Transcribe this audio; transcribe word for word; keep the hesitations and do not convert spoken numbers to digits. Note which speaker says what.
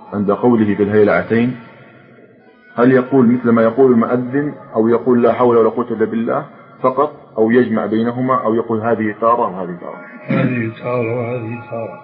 Speaker 1: عند قوله في الهيلعتين هل يقول مثل ما يقول المؤذن أو يقول لا حول ولا قوة إلا بالله فقط، أو يجمع بينهما، أو يقول هذه تارة وهذه تارة؟
Speaker 2: هذه تارة وهذه تارة.